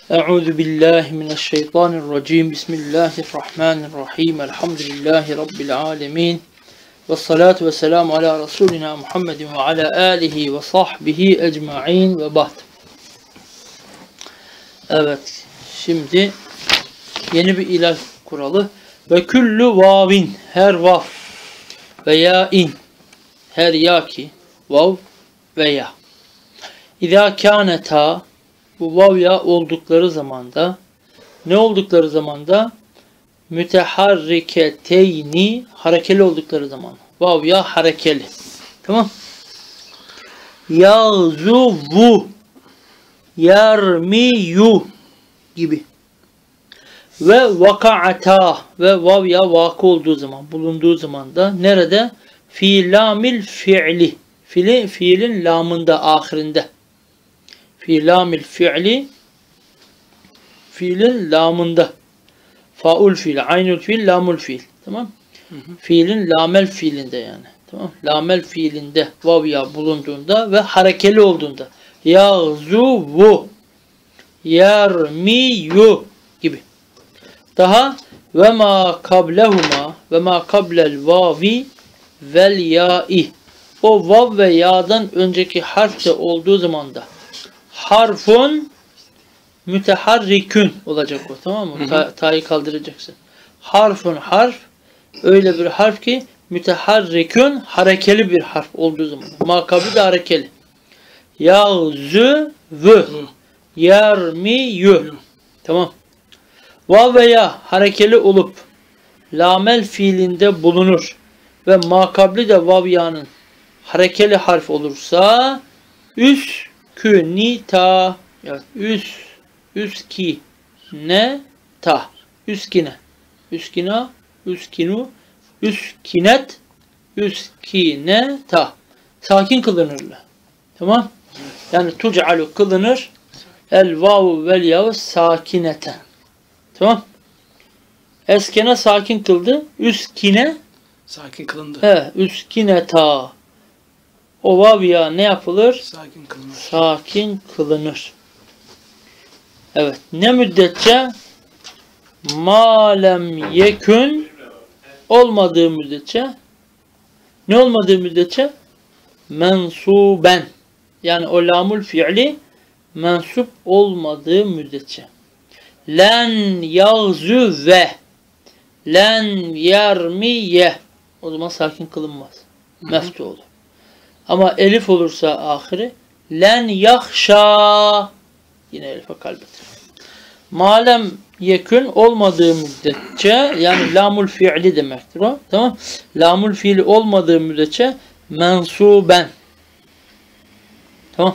Euzu billahi mineşşeytanirracim. Bismillahirrahmanirrahim. Elhamdülillahi rabbil alamin. Ves salatu vesselamu ala Resulina Muhammedin ve ala alihi ve sahbihi ecmaîn ve ba'd. Evet. Şimdi yeni bir ilal kuralı. Ve küllü vavin, her vav ve ya'in, her ya ki vav ve ya. İzâ kâneta, bu vav ya oldukları zamanda, ne oldukları zamanda? Müteharriketeyni, harekeli oldukları zaman. Vav ya harekeli. Tamam. Yağzuvu, yarmiyu gibi. Ve vaka'ata, ve vav ya vakı olduğu zaman, bulunduğu zaman da nerede? Fi lamil fi'li, fiilin lamında, ahirinde. Fi lamil fi'li, fiilin lamında. Faul fiil, aynul fiil, lamul fiil. Tamam? Fiilin lamel fiilinde yani. Tamam? Lamel fiilinde vav ya bulunduğunda ve harekeli olduğunda. Yağzuvu, yarmiyu gibi. Daha ve ma kablehuma ve ma kablel vavi vel ya'i. O vav ve ya'dan önceki harf de olduğu zaman da harfun müteharrikün olacak o, tamam mı? Ta'yı kaldıracaksın. Harfun harf, öyle bir harf ki müteharrikün, harekeli bir harf olduğu zaman. Makabı da harekeli. Yağzü vü, yarmiyü. Tamam. Vav ve ya harekeli olup lamel fiilinde bulunur ve makabli de vav ya'nın harekeli harf olursa üskünita, evet, üskine ta, üskine, üskina, üskinu, üskinet, üskine ta, sakin kılınırlar. Tamam? Yani tuc'alu kılınır, el vavu vel yavu sakinete. Tamam? Eskene sakin kıldı, üskine sakin kılındı. He, üskine ta. O vav ya ne yapılır? Sakin kılınır. Sakin kılınır. Evet. Ne müddetçe? Malem yekün, olmadığı müddetçe. Ne olmadığı müddetçe? Mensuben. Yani o lamul fiili mensup olmadığı müddetçe. Len yağzu ve len yarmiye. O zaman sakin kılınmaz. Meftu olur. Ama elif olursa ahiri len yahşa, yine elife kalbedir. Malem yekün, olmadığı müddetçe, yani lamul fiili demektir o. Tamam? Lamul fiili olmadığı müddetçe mensuben. Tamam?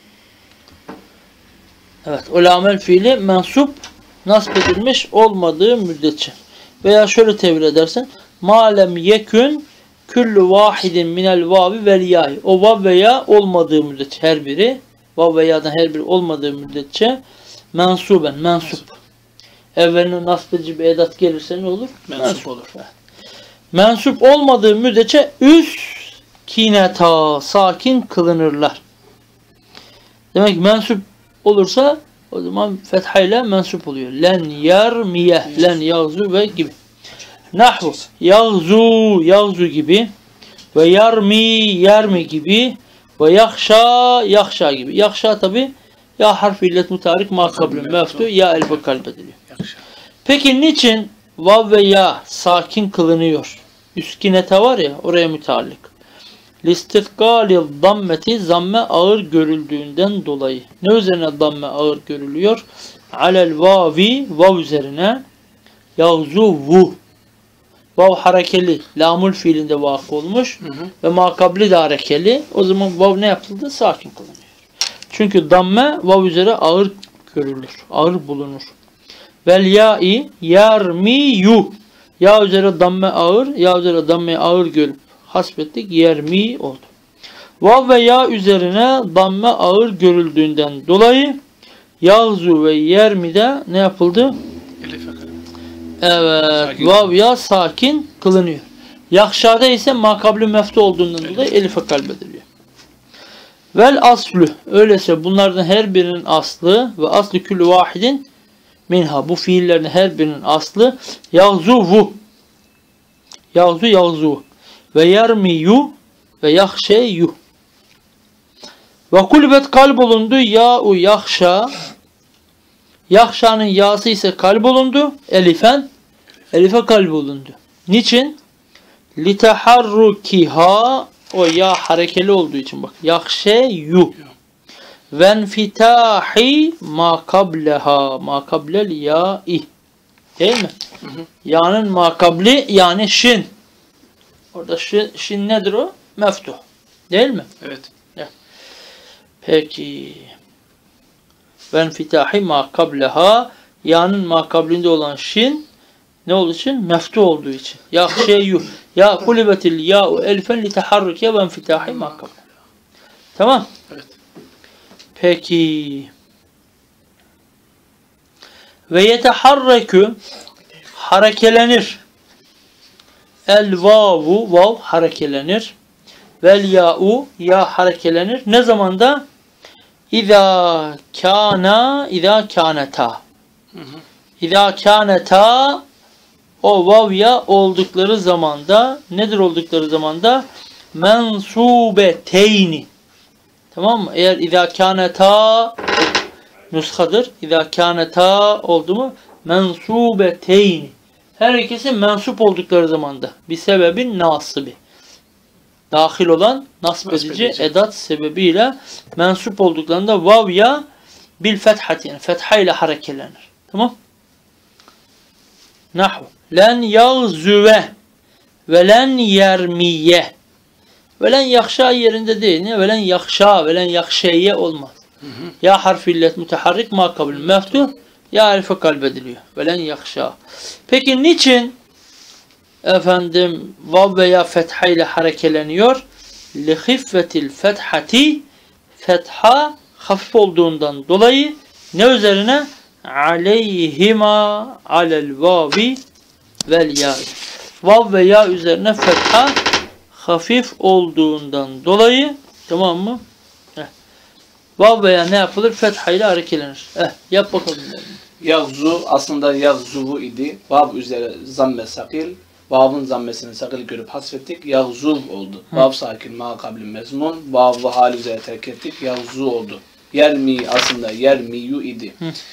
Evet. O lamel fiili mensup, nasip edilmiş olmadığı müddetçe. Veya şöyle tevil edersin. Malem yekün küllü vahidin minel vavi vel ya'i. O vav ve ya olmadığı müddetçe, her biri, vav ve ya'dan her biri olmadığı müddetçe mensuben, mensup. Evveline nasip edici bir edat gelirse ne olur? Mensup olur. Mensup olmadığı müddetçe üskineta, sakin kılınırlar. Demek ki mensup olursa o zaman fethayla mensup oluyor. Len yarmiye, len yağzu ve gibi. Nahvu, yağzu, yağzu gibi ve yarmi gibi ve yahşa, yahşa gibi. Yahşa tabi ya harf illet mutarik ma kablun meftu ya elbe kalbediliyor. Peki niçin vav ve ya sakin kılınıyor? Üskinete var ya, oraya müteallik. Listifkalil dammeti, zamme ağır görüldüğünden dolayı. Ne üzerine damme ağır görülüyor? Alel vavi, vav üzerine. Yağzuvu, vav harekeli, lamul fiilinde vakı olmuş ve makabli de harekeli. O zaman vav ne yapıldı? Sakin kılınıyor. Çünkü damme vav üzere ağır görülür, ağır bulunur. Vel ya'i yarmiyu, ya üzere damme ağır, ya üzere damme ağır görüp hasbettik, yermi oldu. Vav ve ya üzerine damme ağır görüldüğünden dolayı yağzu ve yermi de ne yapıldı? Evet. Vav ya sakin kılınıyor. Yakşada ise makabli meftu olduğundan dolayı elife kalbediliyor. Vel aslu. Öyleyse bunlardan her birinin aslı ve aslı küllü vahidin minha. Bu fiillerin her birinin aslı yağzuvu. Yağzu yağzu. Ve yermiyu ve yahşeyu. Ve kulbet kalp olundu. Ya'u yahşa. Yahşa'nın ya'sı ise kalp olundu. Elifen. Elife kalp olundu. Niçin? Liteharrukiha. O ya harekeli olduğu için bak. Yahşeyu. Venfitahi ma kableha. Ma kablel ya'i. Değil mi? Ya'nın ma kabli yani şin. Orada şin nedir o? Meftuh. Değil mi? Evet. Peki. Venfitahi ma kableha. Ya'nın ma kablinde olan şin ne olduğu için? Meftuh olduğu için. Yahşeyu. Ya kulibetil ya'u elfen li teharruke venfitahi ma kableha. Tamam. Evet. Peki. Ve yeteharrekü harekelenir. El vavu vav harekelenir. Vel ya'u ya harekelenir. Ne zamanda? İza kâneta. İza kâneta o vav ya oldukları zamanda nedir oldukları zamanda? Mensubeteyni. Tamam mı? Eğer İza kâneta nuskadır. İza kâneta oldu mu? Mensubeteyni. Her ikisi mensup oldukları zamanda. Bir sebebin nasıbi. Dahil olan nasb edici edat sebebiyle mensup olduklarında vav ya bil fethati yani fetha ile harekelenir. Tamam? Nahu. Len yağzüve ve len yermiye. Ve len yakşa yerinde değil. Ne? Ve len yakşa ve len yakşeye olmaz. Ya harfi illet müteharrik ma kabul meftuh ya alife kalbediliyor. Ve len yakşa. Peki niçin efendim vav veya fetha ile harekeleniyor? Lihiffetil fethati fetha hafif olduğundan dolayı ne üzerine? Aleyhima alel vavi vel ya. Vav ve ya üzerine fetha hafif olduğundan dolayı tamam mı? Vav veya ne yapılır? Fetha ile harekelenir. Yap bakalım. Yağzu aslında yağzuvu idi. Vav üzere zamme sakil. Vav'ın zammesini sakil görüp hasfettik. Yağzuv oldu. Vav sakin ma kabli mezmun. Vav'ı hal üzere terk ettik. Yağzu oldu. Yermi aslında yermiyu idi.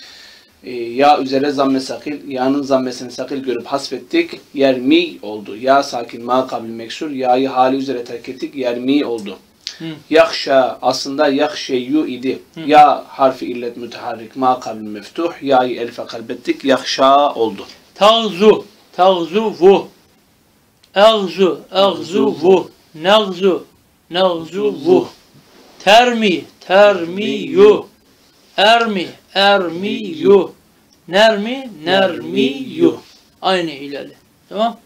Ya üzere zamme sakil. Ya'nın zammesini sakil görüp hasfettik. Yermi oldu. Ya sakin ma kabli meksur. Ya'yı hali üzere terk ettik. Yermi oldu. Yakşa aslında yakşeyu idi. Ya harfi illet müteharrik ma kabli meftuh. Ya'yı elfe kalbettik. Yakşa oldu. Tağzu. Tağzuvu. Ağzu. Ağzuvu. Nağzu. Nağzuvu. Termi. Termiyu. Ermi. Ermiyu. Nermi. Nermiyu. Aynı ileri. Tamam?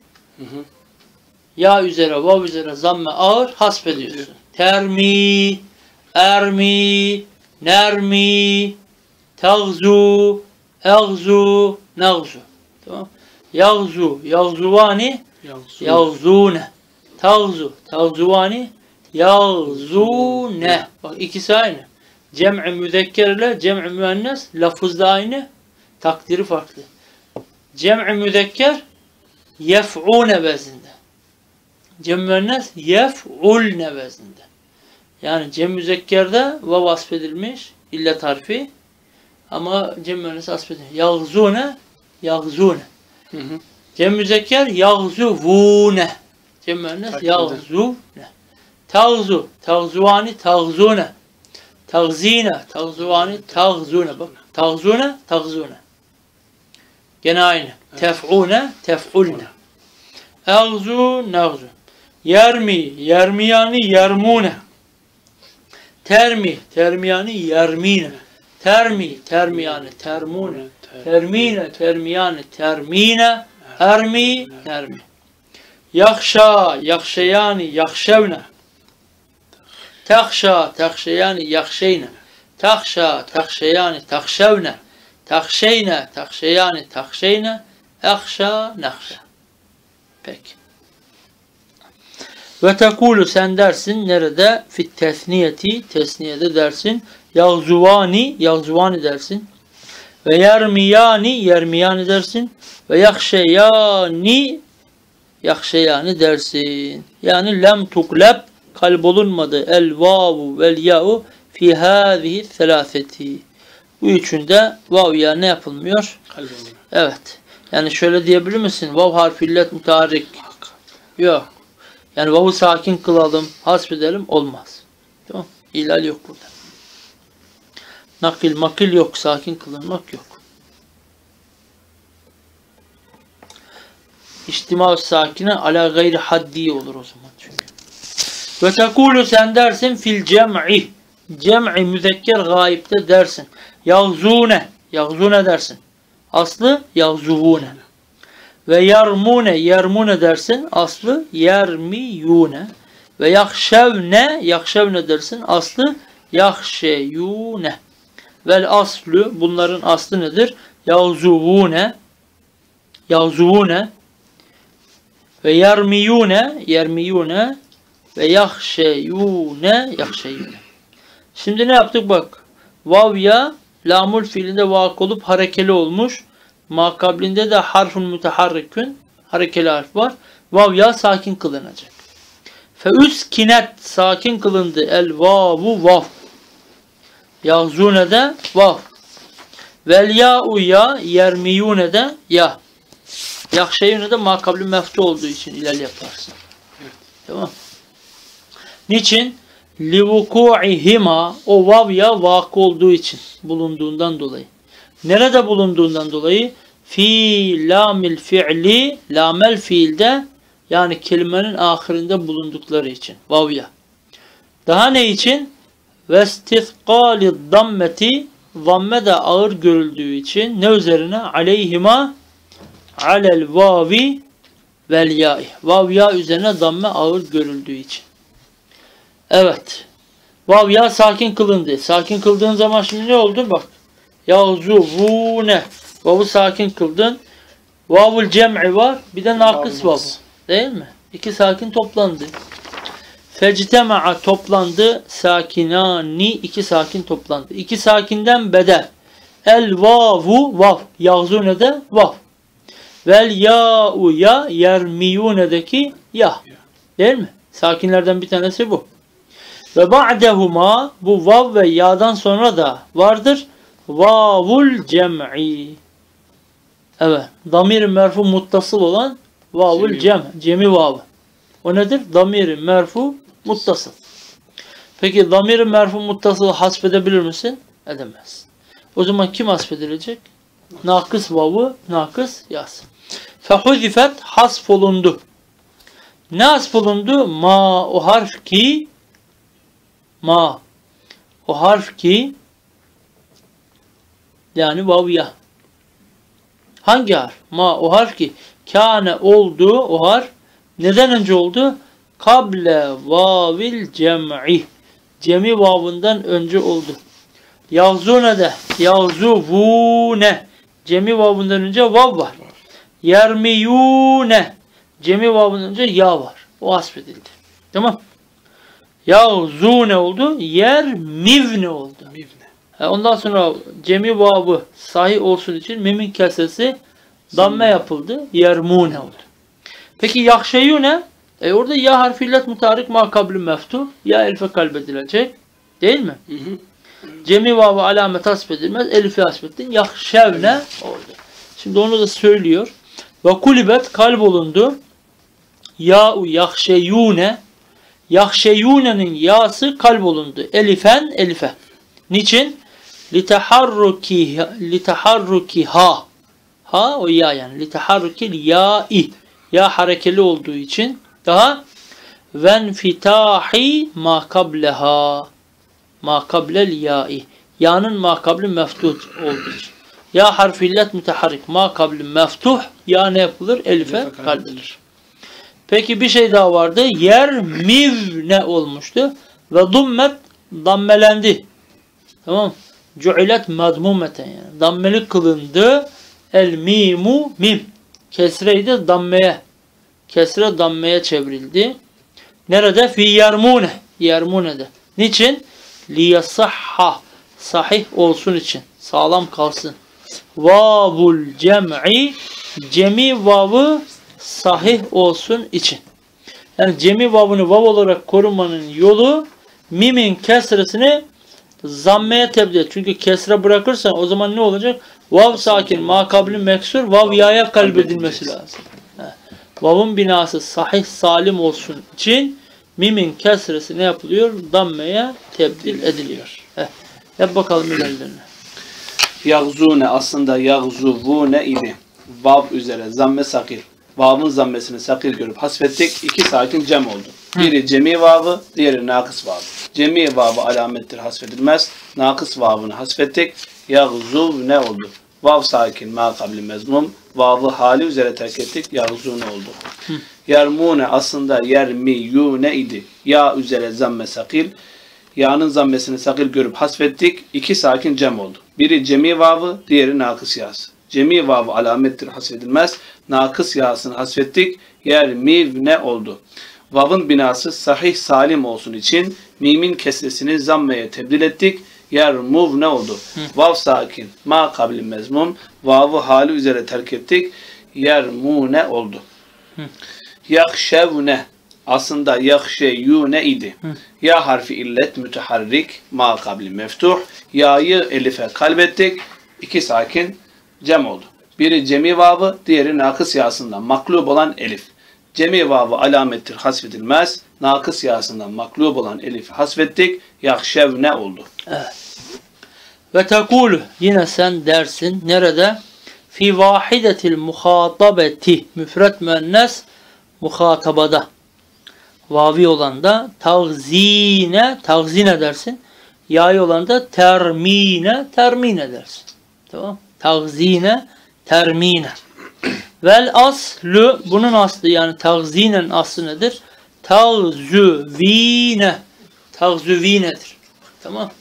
Ya üzere, vav üzere zamme ağır hasbediyorsun. Termi, ermi, nermi, tağzu, egzu, nağzu. Tamam? Yağzu, yağzuvani, yağzune. Tağzu, tağzuvani, yağzune. Bak ikisi aynı. Cem'i müzekker ile cem'i müennes lafızda aynı, takdiri farklı. Cem'i müzekker yef'une vezinde. Cem müennes yef'ulne vezinde. Yani cem müzekkerde vav asfedilmiş illet harfi ama cem müennes asfedilmiş. Yağzune, yağzune. Cem müzekker yağzuvune. Cem müennes yağzuvune. Tağzu, tağzuvani, tağzune. Tağzine, tağzuvani, tağzune. Bak, tağzune, tağzune. Gene aynı. Tef'une, tef'ulne. Ağzu, nağzu. Yermi, yermiyani, yermune. Termi, termiyani, yermine. Termi, termiyani, termune. Termine, termiyani, termine. Ermi, termi. Yakşa, yakşeyani, yakşevne. Takşa, takşeyani, yakşeyne. Takşa, takşeyani, takşevne. Takşeyne, takşeyani, takşeyne. Akşa, nakşa. Peki. Ve tekulu sen dersin nerede? Fit tesniyeti tesniyede dersin. Yağzuvani yağzuvani dersin. Ve yermiyani yermiyani dersin. Ve yakşeyani yakşeyani dersin. Yani lem tukleb kalbolunmadı. El vavu vel ya'u fi hâzihi selâseti. Bu üçünde vav ya ne yapılmıyor? Kalbim. Evet. Yani şöyle diyebilir misin? Vav harfi illet müteharrik. Yok. Yani vav'u sakin kılalım, hasbedelim olmaz. Tamam. İlal yok burada. Nakil makil yok. Sakin kılınmak yok. İçtima sakine ala gayri haddi olur o zaman çünkü. Ve tekulu sen dersin fil cem'i. Cem'i müzekker gayipte dersin. Yağzune. Yağzune dersin. Aslı yağzuvune. Ve yarmune. Yarmune dersin. Aslı yermiyune. Ve yakşevne. Yakşevne dersin. Aslı yakşeyune. Vel aslu. Bunların aslı nedir? Yağzuvune. Yağzuvune. Ve yermiyune. Yermiyune. Ve yakşeyune. Yakşeyune. Şimdi ne yaptık bak. Vav ya lamul fiilinde vak olup harekeli olmuş. Makablinde de harfun müteharrikün harekeli harf var. Vav ya sakin kılınacak. Fe üskinet sakin kılındı. El vavu vav. Yağzune de vav. Vel ya'u ya yermiyune de ya. Yakşeyune de makabli meftu olduğu için ileri yaparsın. Evet. Tamam. Niçin? Livuku'ihima o vav ya vakı olduğu için bulunduğundan dolayı. Nerede bulunduğundan dolayı? Fi lamil fi'li lamel fiilde yani kelimenin ahirinde bulundukları için. Vav ya. Daha ne için? Ve istithqali dammeti zamme de ağır görüldüğü için ne üzerine? Aleyhima alel vavi vel ya'i. Vav ya üzerine zamme ağır görüldüğü için. Evet. Vav ya sakin kılındı. Sakin kıldığın zaman şimdi ne oldu? Bak. Yağzuvune. Vav'u sakin kıldın. Vavul cem'i var. Bir de nakıs vav. Değil mi? İki sakin toplandı. Fectema'a toplandı. Sakinani. İki sakin toplandı. İki sakinden bedel. El vavu vav. Yağzune'de vav. Vel ya'u ya. Yermiyune'deki ya. Değil mi? Sakinlerden bir tanesi bu. Ve ba'dehuma bu vav ve ya'dan sonra da vardır. Vavul cem'i. Evet. Damir-i merfu muttasıl olan vavul cem. Cemi vav. O nedir? Damir-i merfu muttasıl. Peki damir-i merfu muttasılı hasfedebilir misin? Edemez. O zaman kim hasfedilecek? Nakıs vav'ı, nakıs yas. Fehuzifet hasfolundu. Ne hasfolundu? Ma o harf ki ma o harf ki yani vav ya. Hangi harf? Ma o harf ki kâne oldu o harf. Neden önce oldu? Kable vavil cem'i. Cemi vavından önce oldu. Yağzune de yağzuvune. Cemi vavından önce vav var. Yermiyune. Cemi vavından önce ya var. O hasfedildi. Tamam. Yağzune oldu. Yermivne oldu. Ondan sonra cemi vavı sahih olsun için mimin kesesi damme yapıldı. Yermune oldu. Peki yakşeyune orada ya harfi illet mutarik ma kabli meftuh ya elife kalbedilecek. Değil mi? Hı hı. Cemi vavı alamet hasbedilmez. Elifi hasbettin. Yakşevne oldu. Şimdi onu da söylüyor. Ve kulibet kalbolundu. Ya'u yakşeyune. Yakşeyune'nin yası kalbolundu. Elifen elife. Niçin? Liteharruki ha. Ha o ya yani. Liteharrukil ya'i. Ya harekeli olduğu için. Daha venfitahi ma kableha. Ma kablel ya'i. Ya'nın ma kabli meftuh olduğu için. Ya harfi illet müteharrik. Ma kabli meftuh. Ya ne yapılır? Elife kaydedilir. Peki bir şey daha vardı. Yer miv ne olmuştu? Ve dummet dammelendi. Tamam. Cu'ilet madmumeten yani. Dammeli kılındı. El mimu mim. Kesreydi dammeye. Kesre dammeye çevrildi. Nerede? Fi yermune. Yermune'de. Niçin? Liyasahha. Sahih olsun için. Sağlam kalsın. Vavul cem'i. Cemi vavı sahih olsun için. Yani cemi vavını vav olarak korumanın yolu mimin kesresini zammeye tebdil et. Çünkü kesre bırakırsan o zaman ne olacak? Vav sakin, makabli meksur, vav yaya kalbedilmesi lazım. Vav'ın binası sahih salim olsun için mimin kesresi ne yapılıyor? Dammeye tebdil ediliyor. Yap bakalım ilerlerine. Yagzune aslında yagzuvune idi. Vav üzere zamme sakil. Vav'ın zammesini sakil görüp hasfettik. İki sakin cem oldu. Biri cemi vavı, diğeri nakıs vavı. Cemi vavı alamettir, hasfedilmez. Nakıs vavını hasfettik. Yagzuv ne oldu? Vav sakin, ma kabli mezmum. Vav'ı hali üzere terk ettik. Yagzune oldu. Yermune aslında yermiyune idi. Ya üzere zamme sakil. Ya'nın zammesini sakil görüp hasfettik. İki sakin cem oldu. Biri cemi vavı, diğeri nakıs yası. Cemi vavı alamettir, hasfedilmez. Nakıs yasını hasfettik. Yermiv ne oldu? Vav'ın binası sahih salim olsun için mimin kesresini zammeye tebdil ettik. Yermuv ne oldu? Vav sakin, ma kabli mezmum. Vav'ı hali üzere terk ettik. Yermune oldu. Yakşevne aslında yakşeyune idi. Ya harfi illet müteharrik, ma kabli meftuh. Ya'yı elife kalbettik. İki sakin cem oldu. Biri cemi vavı, diğeri nakıs yasından maklub olan elif. Cemi vavı alamettir, hasfedilmez. Nakıs yasından maklub olan elifi hasfettik. Yakşevne oldu. Evet. Ve tekulu yine sen dersin. Nerede? Fi vahidetil muhatabeti. Müfret müennes muhatabada. Vavi olan da tagzine dersin. Ya'yı olan da termine dersin. Tamam? Tagzine, termine. Vel aslu, bunun aslı yani tagzinen aslı nedir? Tagzüvinedir. Tamam?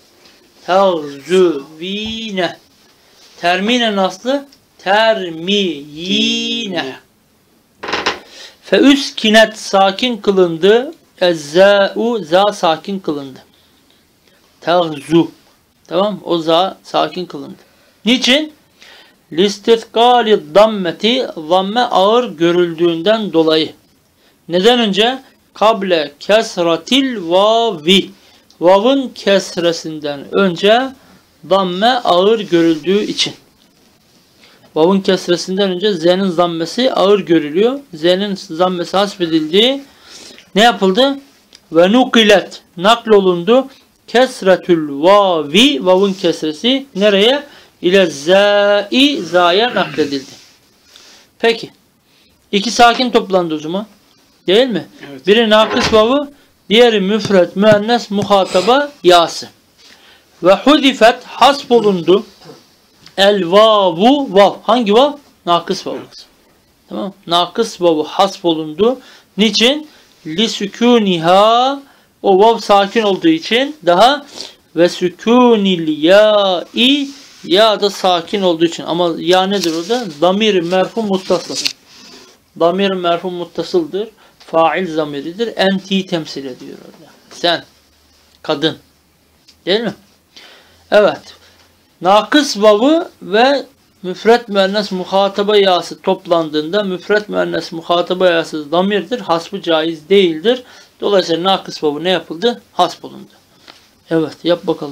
Tagzüvine. Terminen aslı termiyine. Fe üskinet sakin kılındı. Ezzâ'u za sakin kılındı. Tagzu. Tamam? O za sakin kılındı. Niçin? Listifkali dammeti, zamme ağır görüldüğünden dolayı. Neden önce? Kable kesratil vavi. Vav'ın kesresinden önce damme ağır görüldüğü için. Vav'ın kesresinden önce z'nin zammesi ağır görülüyor. Z'nin zammesi hasfedildi. Ne yapıldı? Ve nukilet. Naklolundu. Kesretül vavi. Vav'ın kesresi nereye? İle zâ'i, zâ'ya nakledildi. Peki. İki sakin toplandı o zaman. Değil mi? Evet. Biri nakıs vavı, diğeri müfret, müennes, muhataba, yası. Ve hudifet, hasb olundu. El vavu, vav. Hangi vav? Nakıs vav. Tamam. Nakıs vavu hasb olundu. Niçin? Li sükûniha, o vav sakin olduğu için daha ve sükûnil ya'i, ya da sakin olduğu için. Ama ya nedir o da? Damir-i merfu muttasıl. Damir-i merfu muttasıldır. Fail zamiridir. Enti'yi temsil ediyor orada. Sen. Kadın. Değil mi? Evet. Nakıs vavı ve müfret müennes muhataba yası toplandığında müfret müennes muhataba yası damirdir. Hasbı caiz değildir. Dolayısıyla nakıs vavı ne yapıldı? Hasb olundu. Evet. Yap bakalım.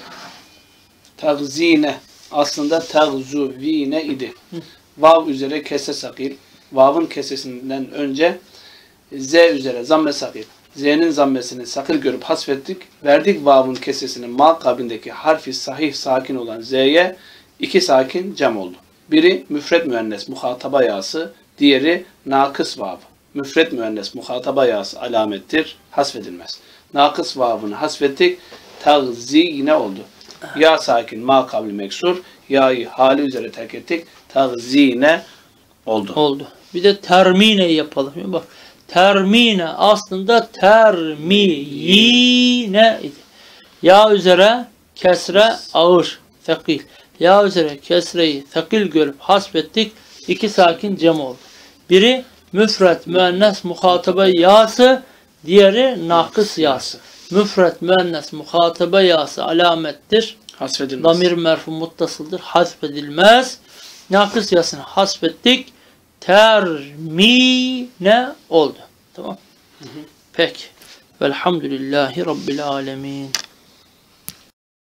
Tagzine aslında tagzuvine idi. Vav üzere kese sakil. Vav'ın kesesinden önce z üzere zamme sakil. Z'nin zammesini sakil görüp hasfettik. Verdik vav'ın kesesini ma kablindeki harfi sahih sakin olan z'ye iki sakin cem oldu. Biri müfret müennes muhataba yası, diğeri nakıs vav. Müfret müennes muhataba yası alamettir, hasfedilmez. Nakıs vav'ını hasfettik. Tagzine oldu. Ya sakin ma kabli meksur. Ya'yı hali üzere terk ettik. Tagzine oldu. Oldu. Bir de termine yapalım. Bak. Termine aslında termiyine idi. Ya üzere kesre ağır, fekil. Ya üzere kesreyi fekil görüp hasbettik. İki sakin cem oldu. Biri müfret müennes muhataba yası, Diğeri nakıs yası. Müfret, müennes, muhatebe yası alamettir. Hasfedilmez. Damir merfu muttasıldır. Hasfedilmez. Nakıs yasını hasfettik. Termine oldu. Tamam. Peki. Velhamdülillahi Rabbil alemin.